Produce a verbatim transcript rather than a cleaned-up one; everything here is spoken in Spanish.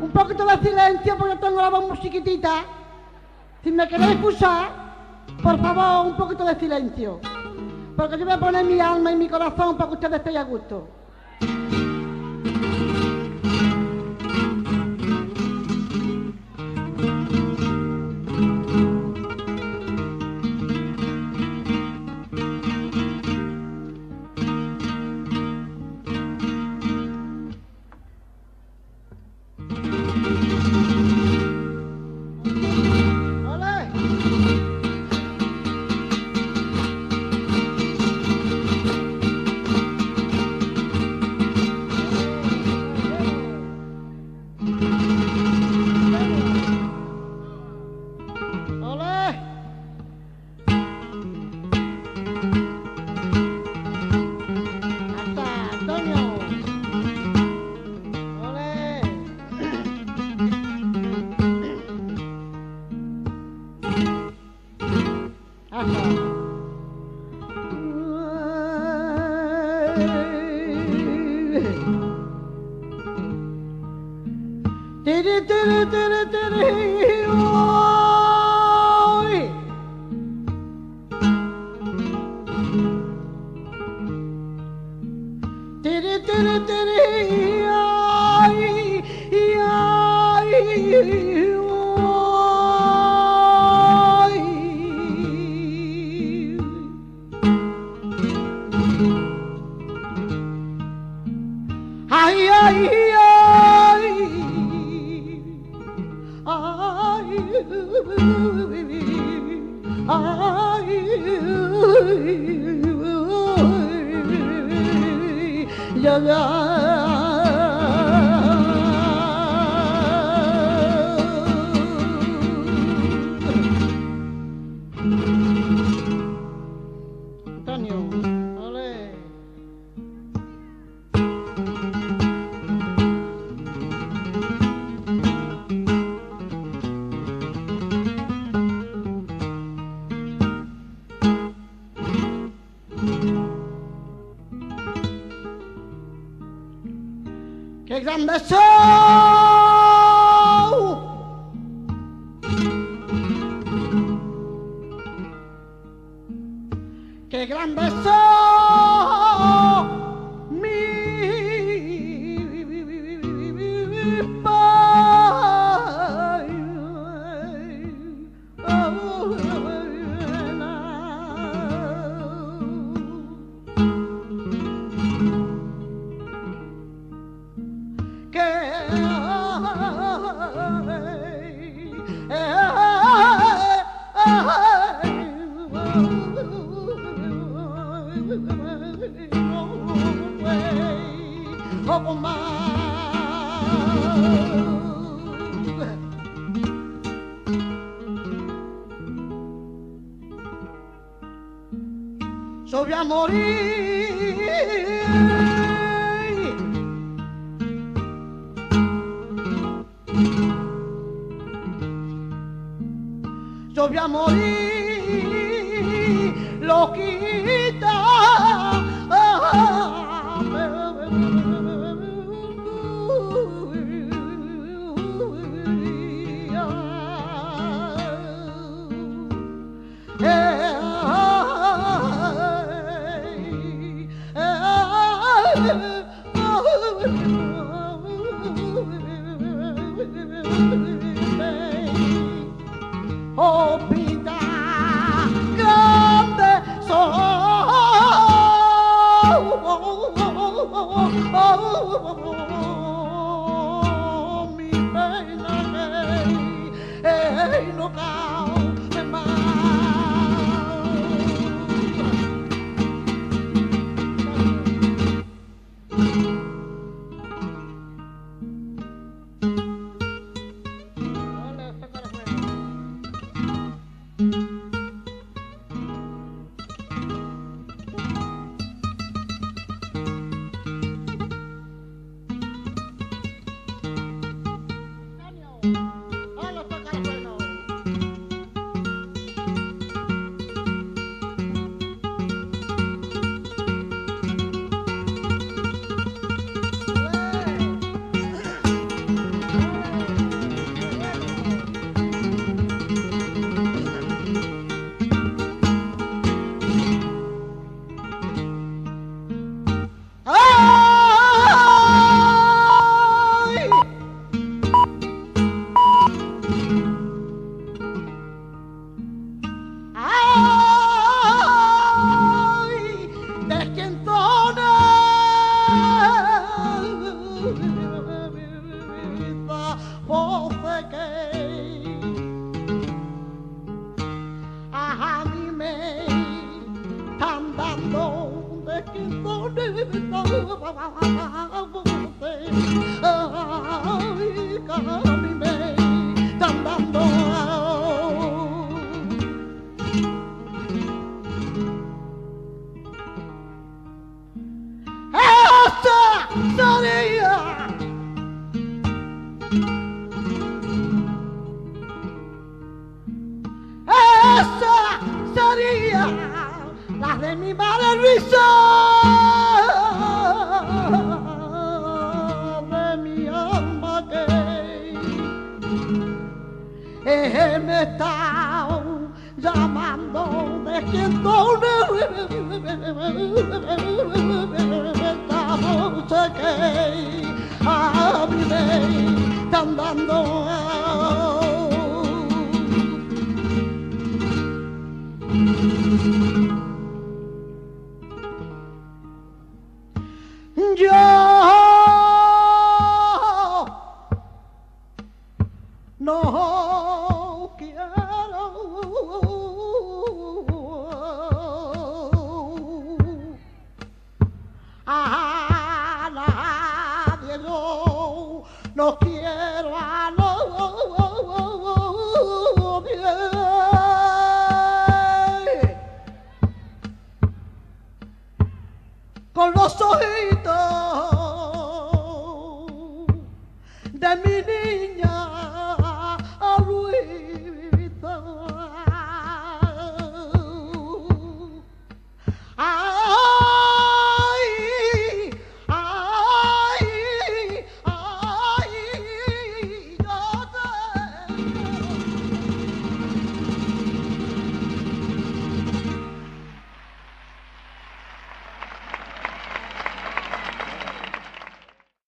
un poquito de silencio porque tengo la voz muy chiquitita. Si me queréis escuchar, por favor, un poquito de silencio. Porque yo voy a poner mi alma y mi corazón para que ustedes estén a gusto. ¡Qué grande soy! ¡Qué grande soy! Mi Pai. Yo voy a morir, yo voy a morir, loquita. Oh, vida grande soy. que me está llamando de quien no sé que abriré andando. Yo no quiero a nadie, yo no quiero a nadie. Con los ojitos